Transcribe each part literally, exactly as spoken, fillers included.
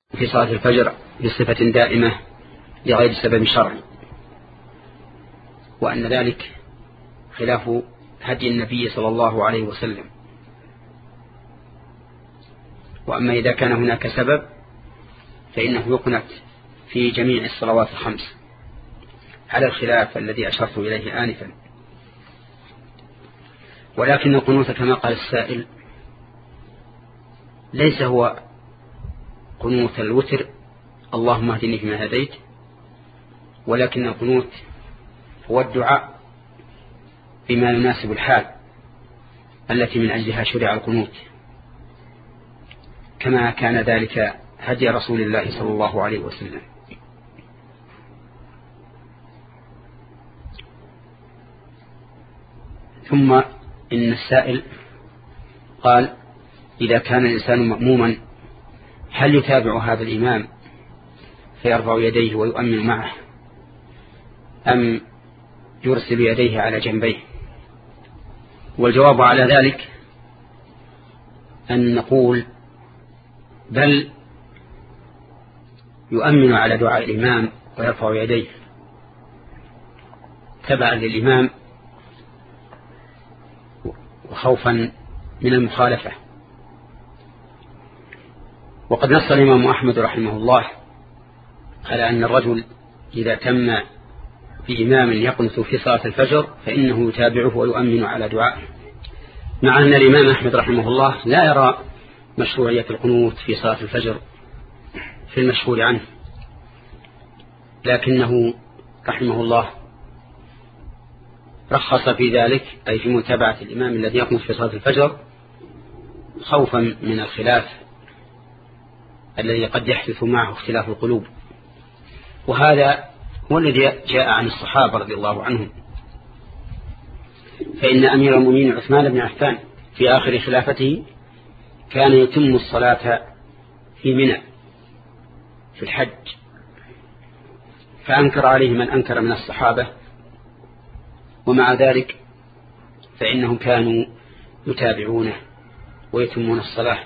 في صلاة الفجر بصفة دائمة لغير سبب شرعي، وأن ذلك خلاف هدي النبي صلى الله عليه وسلم. وأما إذا كان هناك سبب فإنه يقنت في جميع الصلوات الخمس على الخلاف الذي أشرت إليه آنفا. ولكن القنوت كما قال السائل ليس هو قنوت الوتر اللهم اهدني فيما هديت، ولكن القنوت هو الدعاء بما يناسب الحال التي من أجلها شرع القنوت، كما كان ذلك هدي رسول الله صلى الله عليه وسلم. ثم إن السائل قال إذا كان الإنسان مأموما هل يتابع هذا الإمام فيرفع يديه ويؤمن معه، أم يرسل يديه على جنبيه؟ والجواب على ذلك أن نقول بل يؤمن على دعاء الإمام ويرفع يديه تبعا للإمام وخوفا من المخالفة. وقد نص الإمام أحمد رحمه الله على أن الرجل إذا تم بإمام يقنت في صلاة الفجر فإنه يتابعه ويؤمن على دعائه، مع أن الإمام أحمد رحمه الله لا يرى مشروعية القنوت في صلاة الفجر في المشهور عنه، لكنه رحمه الله رخص في ذلك، أي في متابعة الإمام الذي يقنت في صلاة الفجر خوفا من الخلاف الذي قد يحدث معه اختلاف القلوب. وهذا هو الذي جاء عن الصحابة رضي الله عنهم، فإن أمير المؤمنين عثمان بن عفان في آخر خلافته كان يتم الصلاة في منى في الحج، فأنكر عليه من أنكر من الصحابة، ومع ذلك فإنهم كانوا يتابعونه ويتمون الصلاة.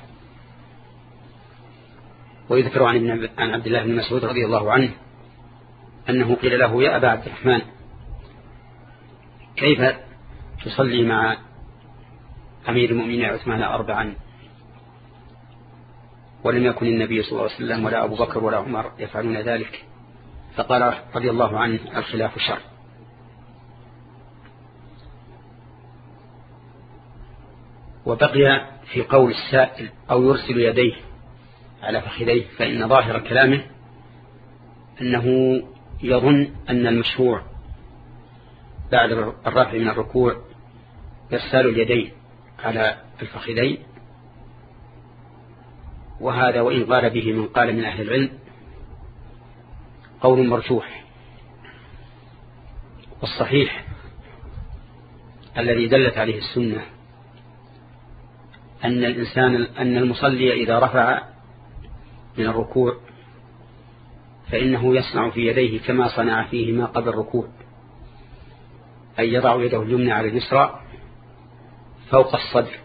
ويذكر عن عبد الله بن مسعود رضي الله عنه أنه قيل له يا أبا عبد الرحمن كيف تصلي مع أمير المؤمنين عثمان أربعا ولم يكن النبي صلى الله عليه وسلم ولا أبو بكر ولا عمر يفعلون ذلك؟ فقال رضي الله عنه الخلاف شر. وبقي في قول السائل أو يرسل يديه على فخذيه، فإن ظاهر كلامه أنه يظن أن المشروع بعد الرفع من الركوع يرسال اليدين على الفخذين، وهذا وإن قال به من قال من أهل العلم قول مرجوح. والصحيح الذي دلت عليه السنة أن الإنسان أن المصلي إذا رفع من الركوع فإنه يصنع في يديه كما صنع فيهما قبل الركوع، أي يضع يده اليمنى على اليسرى فوق الصدر.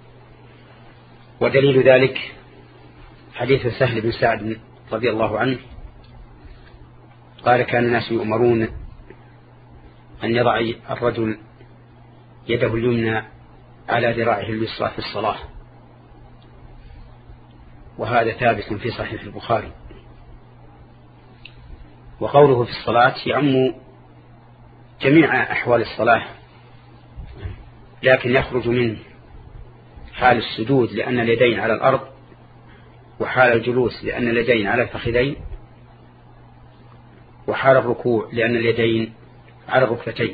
ودليل ذلك حديث سهل بن سعد رضي الله عنه قال كان الناس يؤمرون أن يضع الرجل يده اليمنى على ذراعه اليسرى في الصلاة، وهذا ثابت في صحيح البخاري. وقوله في الصلاة يعم جميع أحوال الصلاة، لكن يخرج من حال السجود لأن اليدين على الأرض، وحال الجلوس لأن اليدين على الفخذين، وحال الركوع لأن اليدين على الركبتين.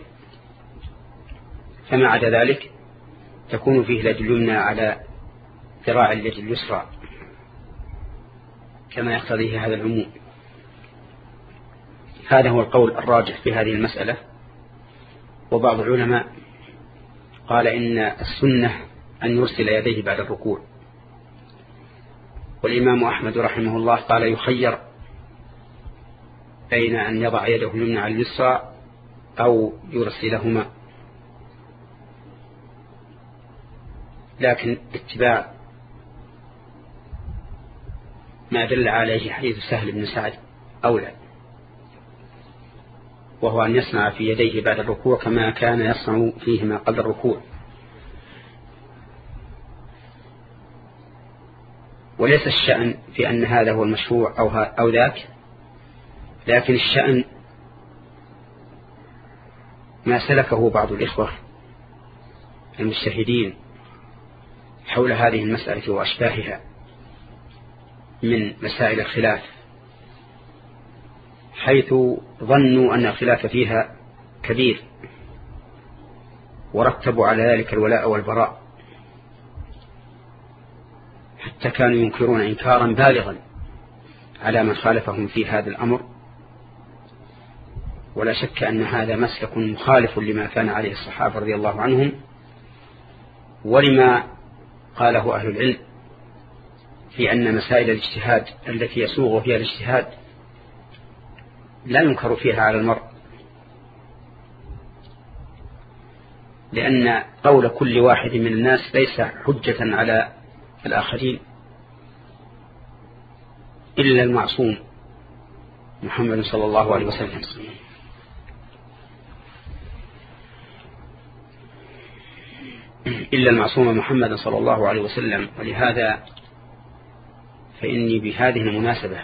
فما عدا ذلك تكون فيه اليد اليمنى على ذراع اليد اليسرى كما يقتضيه هذا العموم. هذا هو القول الراجح في هذه المسألة. وبعض العلماء قال إن السنة أن يرسل يديه بعد الركوع، والإمام أحمد رحمه الله قال يخير بين أن يضع يده اليمنى على اليسرى أو يرسلهما، لكن اتباع ما دل عليه حديث سهل بن سعد أولى، وهو أن يصنع في يديه بعد الركوع كما كان يصنع فيهما قبل الركوع. وليس الشأن في أن هذا هو المشروع أو, أو ذاك، لكن الشأن ما سلكه بعض الإخوة المجتهدين حول هذه المسألة وأشباهها من مسائل الخلاف، حيث ظنوا أن الخلاف فيها كبير ورتبوا على ذلك الولاء والبراء، حتى كانوا ينكرون إنكارا بالغا على من خالفهم في هذا الأمر. ولا شك أن هذا مسلك مخالف لما كان عليه الصحابة رضي الله عنهم، ولما قاله أهل العلم في أن مسائل الاجتهاد التي يسوغ فيها الاجتهاد لا ينكر فيها على المرء، لأن قول كل واحد من الناس ليس حجة على الآخرين إلا المعصوم محمد صلى الله عليه وسلم. إلا المعصوم محمد صلى الله عليه وسلم. ولهذا فإني بهذه المناسبة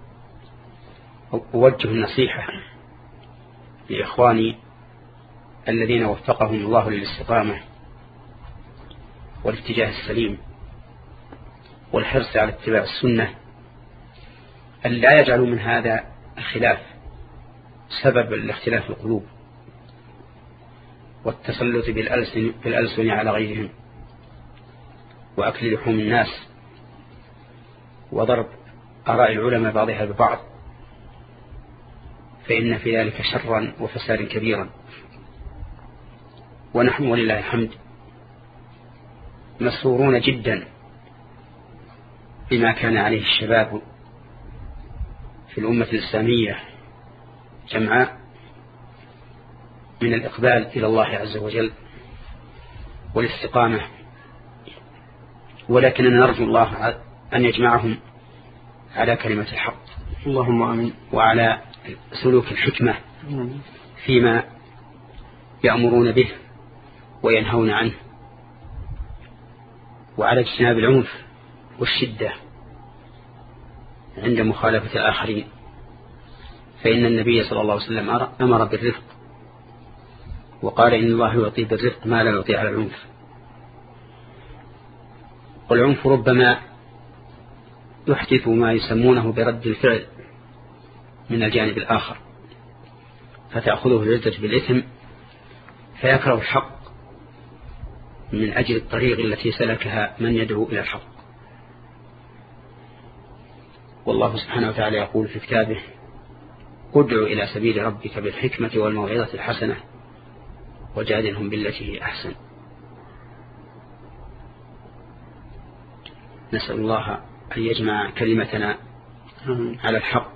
أوجه النصيحة لإخواني الذين وفقهم الله للاستقامة والاتجاه السليم والحرص على اتباع السنة، أن لا يجعلوا من هذا الخلاف سبب لاختلاف القلوب والتسلط بالألسن, بالألسن على غيرهم وأكل لحوم الناس وضرب آراء العلماء بعضها ببعض، فإن في ذلك شرا وفسادا كبيرا. ونحن ولله الحمد مسرورون جدا بما كان عليه الشباب في الأمة الإسلامية جمعاء من الإقبال إلى الله عز وجل والاستقامة، ولكننا نرجو الله أن يجمعهم على كلمة الحق، اللهم آمين، وعلى سلوك الحكمة فيما يأمرون به وينهون عنه، وعلى اجتناب العنف والشدة عند مخالفة الآخرين، فإن النبي صلى الله عليه وسلم أمر بالرفق وقال إن الله يعطي بالرفق ما لا يعطي على العنف. والعنف ربما يحدث ما يسمونه برد الفعل من الجانب الآخر، فتأخذه العزة بالإثم فيكره الحق من أجل الطريق التي سلكها من يدعو إلى الحق. والله سبحانه وتعالى يقول في كتابه: ادع إلى سبيل ربك بالحكمة والموعظة الحسنة وجادلهم بالتي هي أحسن. نسأل الله أن يجمع كلمتنا على الحق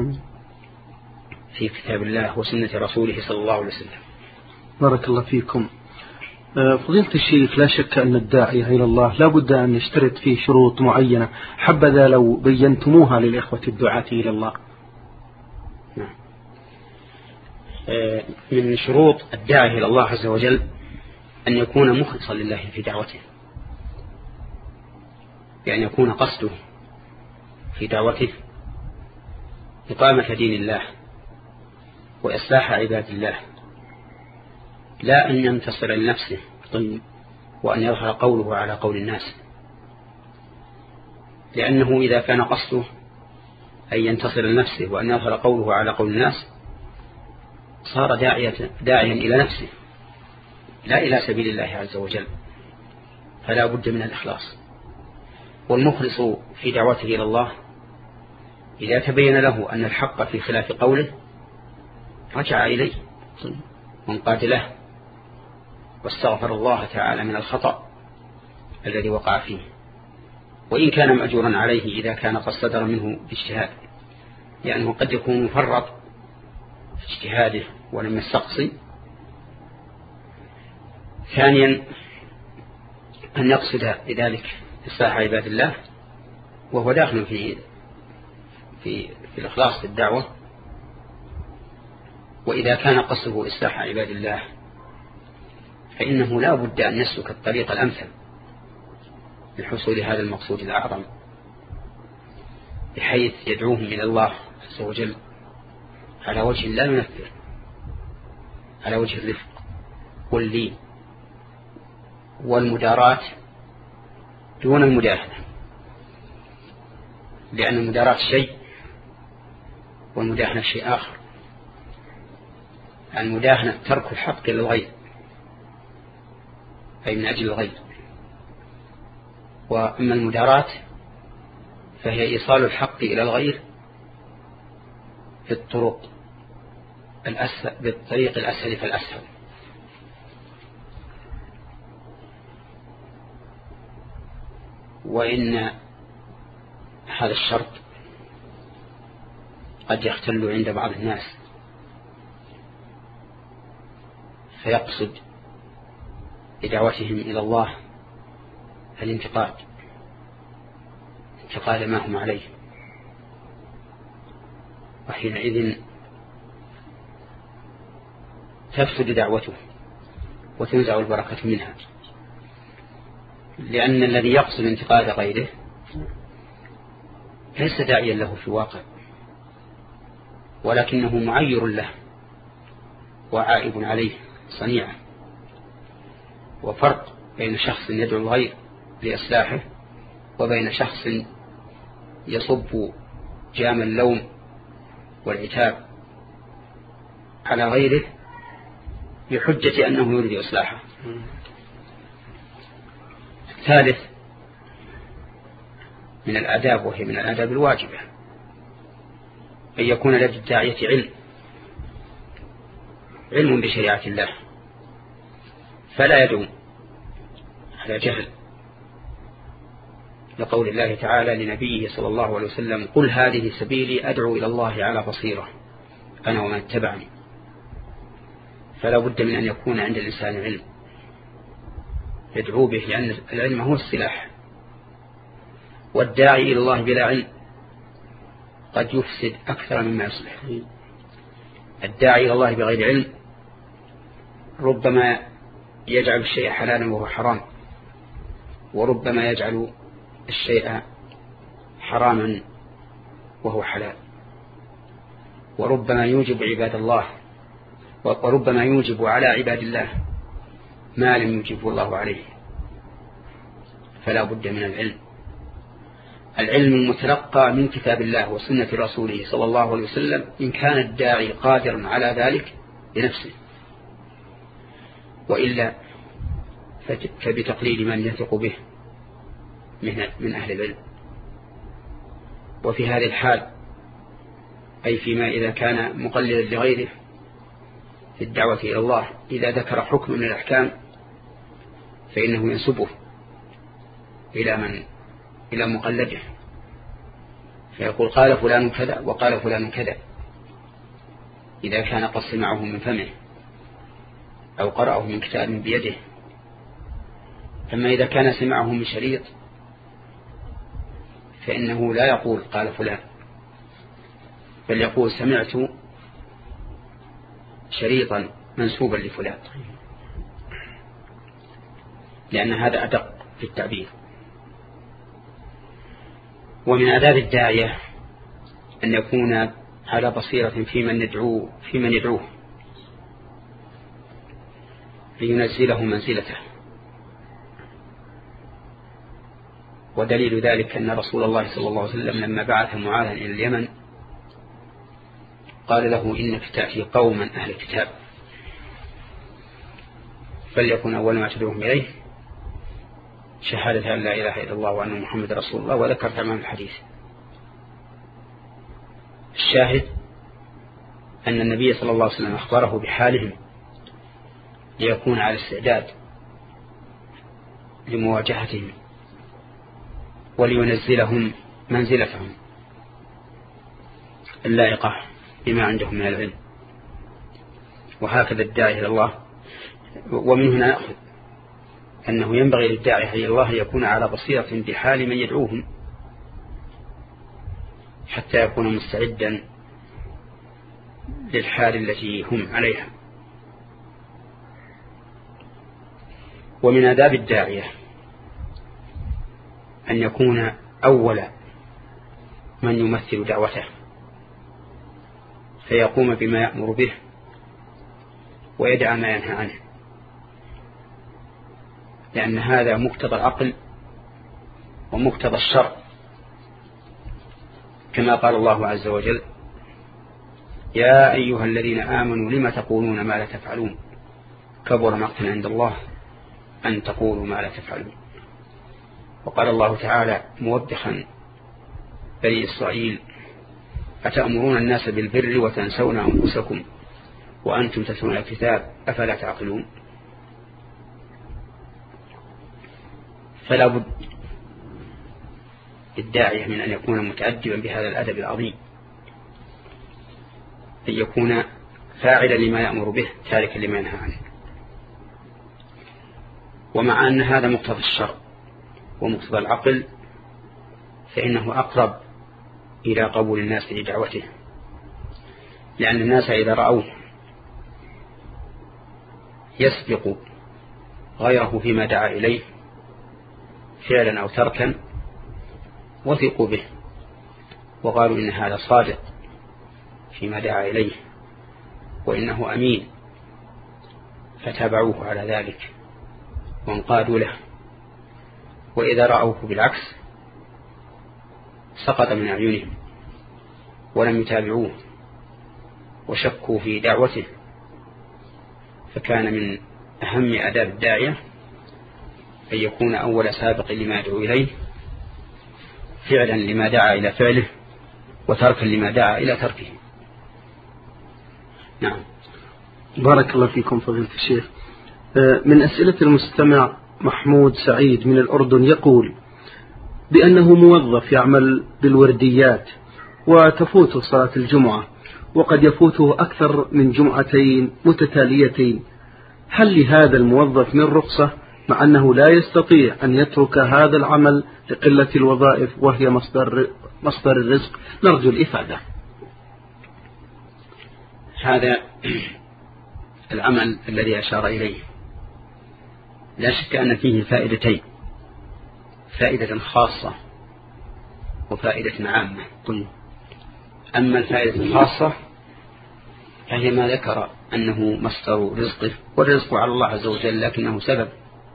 في كتاب الله وسنة رسوله صلى الله عليه وسلم. بارك الله فيكم. فضيلة الشيخ، لا شك أن الداعية إلى الله لا بد أن يشترط فيه شروط معينة، حبذا لو بينتموها للإخوة الدعاة إلى الله. نعم. من شروط الداعية إلى الله عز وجل أن يكون مخلصا لله في دعوته، يعني يكون قصده في دعوته إقامة دين الله وإصلاح عباد الله، لا أن ينتصر لنفسه وأن يظهر قوله على قول الناس، لأنه إذا كان قصده أن ينتصر لنفسه وأن يظهر قوله على قول الناس صار داعية داعيا إلى نفسه لا إلى سبيل الله عز وجل، فلا بد من الإخلاص. والمخلص في دعوته إلى الله إذا تبين له أن الحق في خلاف قوله رجع إليه وانقاد له واستغفر الله تعالى من الخطأ الذي وقع فيه، وإن كان مأجورا عليه إذا كان قد صدر منه باجتهاد، لأنه قد يكون مفرط في اجتهاده ولم يستقصي. ثانيا أن يقصد بذلك إصلاح عباد الله وهو داخل في في, في الإخلاص في الدعوة، وإذا كان قصده إصلاح عباد الله فإنه لا بد أن يسلك الطريق الأمثل لحصول هذا المقصود الأعظم، بحيث يدعوهم إلى الله عز وجل على وجه لا ينفر، على وجه الرفق واللين والمداراة دون المداهنة، لأن المداراة شيء والمداهنة شيء آخر. المداهنة ترك الحق للغير، أي من أجل الغير، وأما المداراة فهي إيصال الحق إلى الغير بالطرق الأسهل، بالطريق الأسهل فالأسهل. وإن هذا الشرط قد يختل عند بعض الناس فيقصد بدعوتهم إلى الله الانتقاد، انتقاد ما هم عليه، وحينئذ تفسد دعوته وتنزع البركة منها، لأن الذي يقصد انتقاد غيره ليس داعيا له في الواقع، ولكنه معير له وعائب عليه صنيعه. وفرق بين شخص يدعو الغير لإصلاحه وبين شخص يصب جام اللوم والعتاب على غيره بحجة أنه يريد إصلاحه. ثالث من الآداب، وهي من الآداب الواجبة، أن يكون لدى الداعية علم علم بشريعة الله، فلا يدعو على جهل، لقول الله تعالى لنبيه صلى الله عليه وسلم: قل هذه سبيلي أدعو إلى الله على بصيرة أنا ومن اتبعني. فلا بد من أن يكون عند الإنسان علم يدعو به، لأن العلم هو السلاح، والداعي إلى الله بلا علم قد يفسد أكثر مما يصلح. الداعي إلى الله بغير علم ربما يجعل الشيء حلالا وهو حرام، وربما يجعل الشيء حراما وهو حلال، وربما يوجب عباد الله وربما يوجب على عباد الله ما لم يوجبه الله عليه. فلا بد من العلم، العلم المتلقى من كتاب الله وسنة رسوله صلى الله عليه وسلم، إن كان الداعي قادرا على ذلك بنفسه، وإلا فبتقليد من يثق به من أهل العلم. وفي هذه الحال، أي فيما إذا كان مقلدا لغيره في الدعوة إلى الله، إذا ذكر حكم من الأحكام فإنه ينسبه إلى من إلى مقلده، فيقول قال فلان كذا وقال فلان كذا، إذا كان قد سمعه من فمه أو قرأه من كتاب بيده. أما إذا كان سمعه من شريط فإنه لا يقول قال فلان، بل يقول سمعت شريطا منسوبا لفلان، لأن هذا أدق في التعبير. ومن آداب الداعية أن يكون على بصيرة في من يدعوه في من يدعوه لينزله منزلته. ودليل ذلك أن رسول الله صلى الله عليه وسلم لما بعث معاذا إلى اليمن قال له: إنك تأتي قوما أهل الكتاب، فليكن أول ما تدعوهم إليه شهادة أن لا إله إلا الله وأن محمد رسول الله، وذكر تمام الحديث. الشاهد أن النبي صلى الله عليه وسلم أخبره بحالهم ليكون على استعداد لمواجهتهم ولينزلهم منزلتهم اللائقة بما عندهم من العلم. وهكذا الداعي إلى الله. ومن هنا نأخذ أنه ينبغي للداعي إلى الله يكون على بصيرة بحال من يدعوهم، حتى يكون مستعدا للحال التي هم عليها. ومن آداب الداعية أن يكون أول من يمثل دعوته فيقوم بما يأمر به ويدعى ما ينهى عنه، لأن هذا مقتضى العقل ومقتضى الشرع، كما قال الله عز وجل: يا أيها الذين آمنوا لم تقولون ما لا تفعلون كبر مقتا عند الله أن تقولوا ما لا تفعلون. وقال الله تعالى موبخا بني إسرائيل: أتأمرون الناس بالبر وتنسون أنفسكم وأنتم تتلون الكتاب أفلا تعقلون. فلا بد للداعية من أن يكون متأدبا بهذا الأدب العظيم، أن يكون فاعلا لما يأمر به تاركا لما ينهى عنه. ومع أن هذا مقتضى الشرع ومقتضى العقل فإنه أقرب إلى قبول الناس لدعوته، لأن الناس إذا رأوه يسبق غيره فيما دعا إليه فعلا أو تركا وثقوا به وقالوا إن هذا صادق فيما دعا إليه وإنه أمين، فتابعوه على ذلك وانقادوا له. وإذا رأوه بالعكس سقط من أعينهم ولم يتابعوه وشكوا في دعوته. فكان من أهم آداب الداعية أن يكون أول سابق لما يدعو إليه فعلا لما دعا إلى فعله وتركا لما دعا إلى تركه. نعم. بارك الله فيكم فضيلة الشيخ. من أسئلة المستمع محمود سعيد من الأردن يقول بأنه موظف يعمل بالورديات وتفوته صلاة الجمعة وقد يفوته أكثر من جمعتين متتاليتين، هل لهذا الموظف من رخصة مع أنه لا يستطيع أن يترك هذا العمل لقلة الوظائف وهي مصدر, مصدر الرزق؟ نرجو الإفادة. هذا العمل الذي أشار إليه لا شك أن فيه فائدتين، فائدة خاصة وفائدة عامة. أما الفائدة الخاصة فهي ما ذكر أنه مصدر رزقه، والرزق على الله عز وجل لكنه سبب.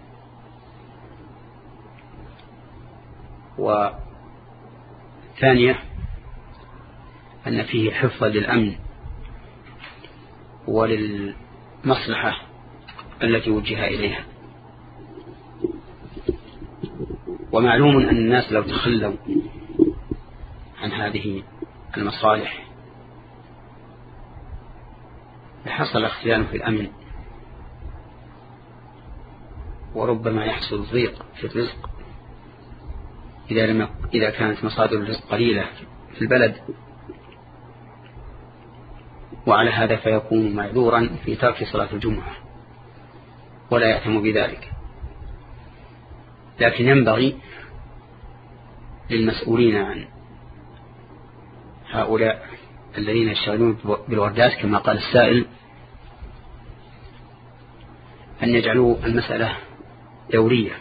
وثانية أن فيه حفظا للأمن وللمصلحة التي وجه إليها. ومعلوم أن الناس لو تخلوا عن هذه المصالح لحصل اختلال في الأمن، وربما يحصل ضيق في الرزق إذا, لم إذا كانت مصادر الرزق قليلة في البلد. وعلى هذا فيكون معذورا في ترك صلاة الجمعة ولا يأثم بذلك. لكن ينبغي للمسؤولين عن هؤلاء الذين يشتغلون بالوردات كما قال السائل أن يجعلوا المسألة دورية،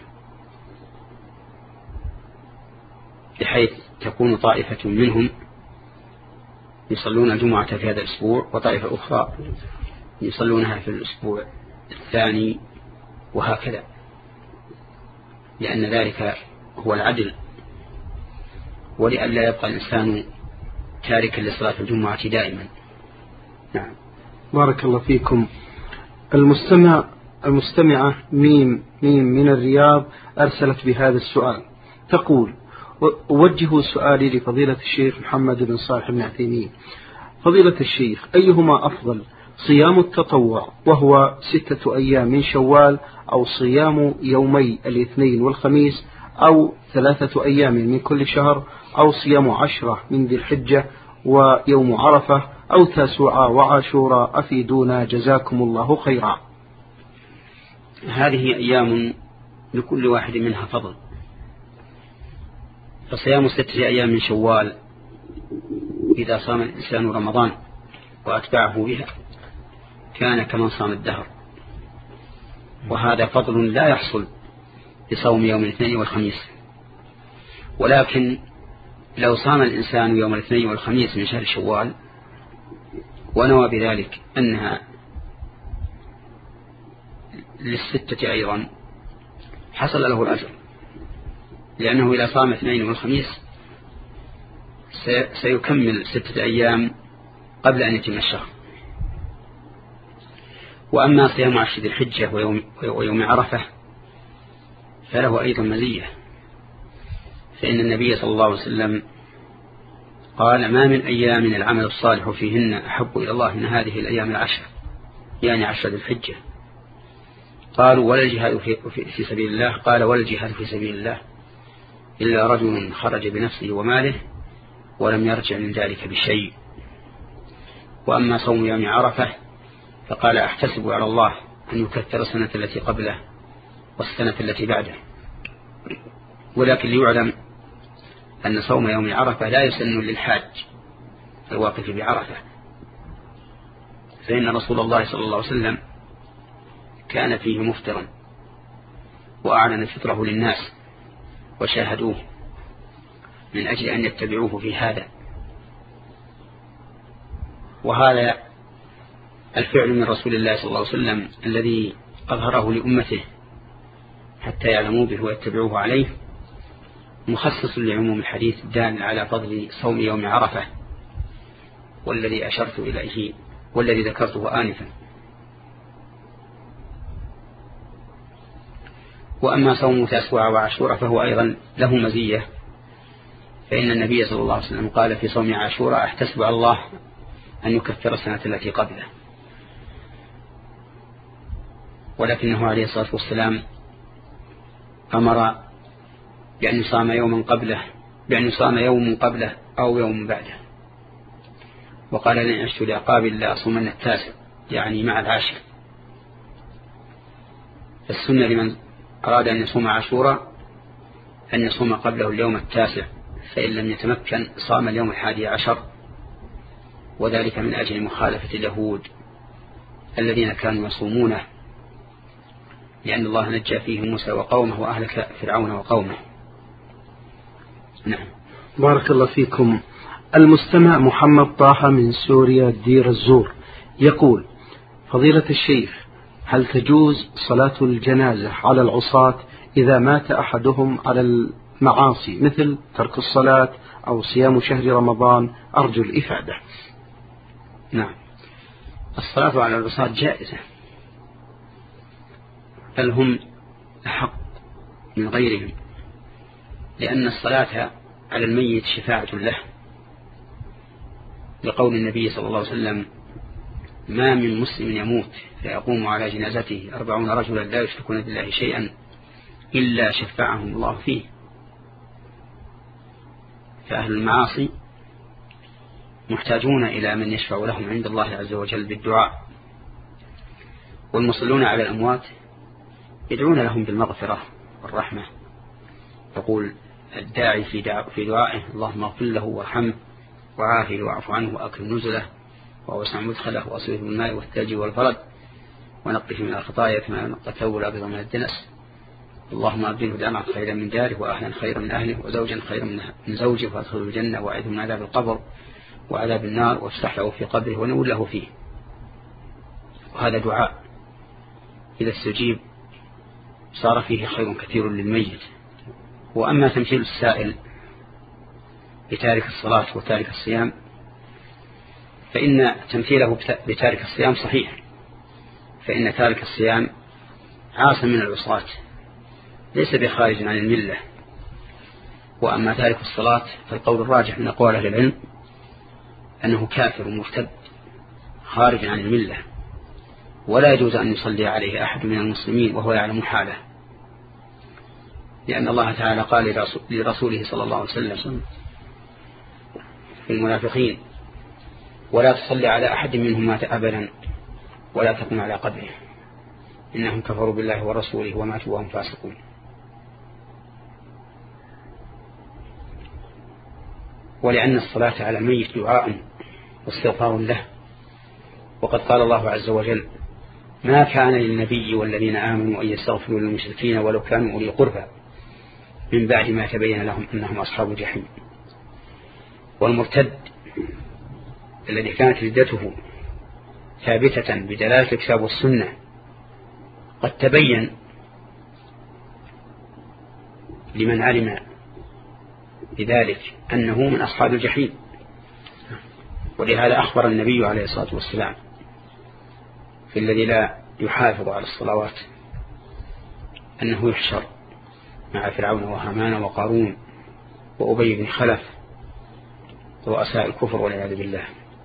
بحيث تكون طائفة منهم يصلون الجمعة في هذا الأسبوع وطائفة أخرى يصلونها في الأسبوع الثاني وهكذا، لأن ذلك هو العدل، ولئلا يبقى الإنسان تاركا لصلاة الجمعة دائما. نعم. بارك الله فيكم. المستمع المستمعة ميم ميم من الرياض أرسلت بهذا السؤال، تقول: أوجه سؤالي لفضيلة الشيخ محمد بن صالح بن عثيمين. فضيلة الشيخ، أيهما أفضل، صيام التطوع وهو ستة أيام من شوال، أو صيام يومي الاثنين والخميس، أو ثلاثة أيام من كل شهر، أو صيام عشرة من ذي الحجة ويوم عرفة، أو تاسوعة وعاشوراء؟ أفيدونا جزاكم الله خيرا. هذه أيام لكل واحد منها فضل، فصيام ستة أيام من شوال إذا صام الإنسان رمضان وأتبعه بها كان كمن صام الدهر، وهذا فضل لا يحصل بصوم يوم الاثنين والخميس. ولكن لو صام الإنسان يوم الاثنين والخميس من شهر شوال ونوى بذلك أنها للستة أيضا حصل له الأجر، لأنه إذا صام اثنين والخميس سيكمل ستة أيام قبل أن يتم الشهر. وأما صيام عشر ذي الحجة ويوم, ويوم عرفة فله أيضا مزية، فإن النبي صلى الله عليه وسلم قال: ما من أيام العمل الصالح فيهن أحب إلى الله من هذه الأيام العشر، يعني عشر ذي الحجة. قالوا: ولا الجهاد في, في سبيل الله؟ قال: ولا الجهاد في سبيل الله إلا رجل خرج بنفسه وماله ولم يرجع من ذلك بشيء. وأما صوم يوم عرفة فقال: أحتسب على الله أن يكثر السنة التي قبله والسنة التي بعده. ولكن ليعلم أن صوم يوم عرفة لا يسن للحاج الواقف بعرفة، فإن رسول الله صلى الله عليه وسلم كان فيه مفطرا وأعلن فطره للناس وشاهدوه من أجل أن يتبعوه في هذا. وهذا الفعل من رسول الله صلى الله عليه وسلم الذي أظهره لأمته حتى يعلموا به ويتبعوه عليه مخصص لعموم الحديث الدال على فضل صوم يوم عرفة، والذي أشرت إليه والذي ذكرته آنفا. وأما صوم تسوع وعاشوراء فهو أيضا له مزية، فإن النبي صلى الله عليه وسلم قال في صوم عاشوراء: أحتسب على الله أن يكفر السنة التي قبله. ولكنه عليه الصلاة والسلام أمر بأن يصام يوما قبله بأن يصام يوم قبله أو يوم بعده، وقال: لن عشت لعقاب الله أصومن التاسع، يعني مع العاشر. السنة لمن أراد أن يصوم عاشوراء أن يصوم قبله اليوم التاسع، فإن لم يتمكن صام اليوم الحادي عشر، وذلك من أجل مخالفة اليهود الذين كانوا يصومونه، لأن الله نجى فيه موسى وقومه وأهلك فرعون وقومه. نعم. بارك الله فيكم. المستمع محمد طه من سوريا دير الزور يقول: فضيلة الشيخ، هل تجوز صلاة الجنازة على العصاة إذا مات أحدهم على المعاصي مثل ترك الصلاة أو صيام شهر رمضان؟ أرجو الإفادة. نعم، الصلاة على العصاة جائزة، بل هم أحق من غيرهم، لأن الصلاة على الميت شفاعة له، لقول النبي صلى الله عليه وسلم: ما من مسلم يموت فيقوم على جنازته أربعون رجلا لا يشركون بالله شيئا إلا شفعهم الله فيه. فأهل المعاصي محتاجون إلى من يشفع لهم عند الله عز وجل بالدعاء، والمصلون على الأموات يدعون لهم بالمغفرة والرحمة. يقول الداعي في دعائه: اللهم اغفر له وارحمه وعافه واعف عنه وأكرم نزله ووسع مدخله وأصله بالماء والثلج والبرد ونقه من الخطايا كما نقى الثوب الأبيض من الدنس. اللهم أبدله دمعا خيرا من داره وأهلا خيرا من أهله وزوجا خيرا من زوجه وأدخله الجنة وأعذه من عذاب القبر وعذاب النار وافتح له في قبره ونور له فيه. وهذا دعاء إذا استجيب صار فيه خير كثير للميت. وأما تمثيل السائل بتارك الصلاة وتارك الصيام فإن تمثيله بتارك الصيام صحيح، فإن تارك الصيام عاصم من العصاة ليس بخارج عن الملة. وأما تارك الصلاة فالقول الراجح من أقوال أهل العلم أنه كافر مرتد خارج عن الملة، ولا يجوز أن يصلي عليه أحد من المسلمين وهو يعلم حاله، لأن الله تعالى قال لرسوله صلى الله عليه وسلم في المنافقين: ولا تصلي على أحد منهم مات أبدا ولا تقم على قبره إنهم كفروا بالله ورسوله وماتوا وهم فاسقون. ولأن الصلاة على الميت دعاء واستغفار له. وقد قال الله عز وجل: ما كان للنبي والذين آمنوا أن يستغفروا للمشركين ولو كانوا أولي قربى من بعد ما تبين لهم أنهم أصحاب الجحيم. والمرتد الذي كانت ردته ثابتة بدلالة الكتاب والسنة قد تبين لمن علم بذلك أنه من أصحاب الجحيم. ولهذا أخبر النبي عليه الصلاة والسلام في الذي لا يحافظ على الصلوات أنه يحشر مع فرعون وهامان وقارون وأبي بن خلف رؤساء الكفر والعياذ بالله.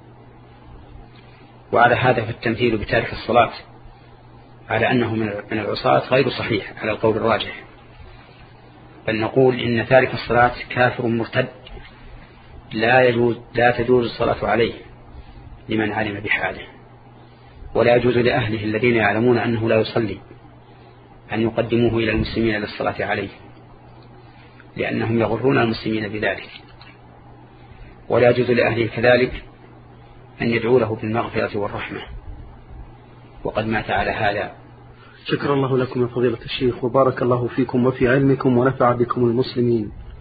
وعلى هذا فالتمثيل بتارك الصلاة على أنه من العصاة غير صحيح على القول الراجح، بل نقول إن تارك الصلاة كافر مرتد لا يجوز لا تجوز الصلاة عليه لمن علم بحاله، ولا يجوز لأهله الذين يعلمون أنه لا يصلي أن يقدموه إلى المسلمين للصلاة عليه، لأنهم يغرون المسلمين بذلك. ولا يجوز لأهله كذلك أن يدعو له بالمغفرة والرحمة، وقد مات على هذا. شكر الله لكم يا فضيلة الشيخ، وبارك الله فيكم وفي علمكم ونفع بكم المسلمين.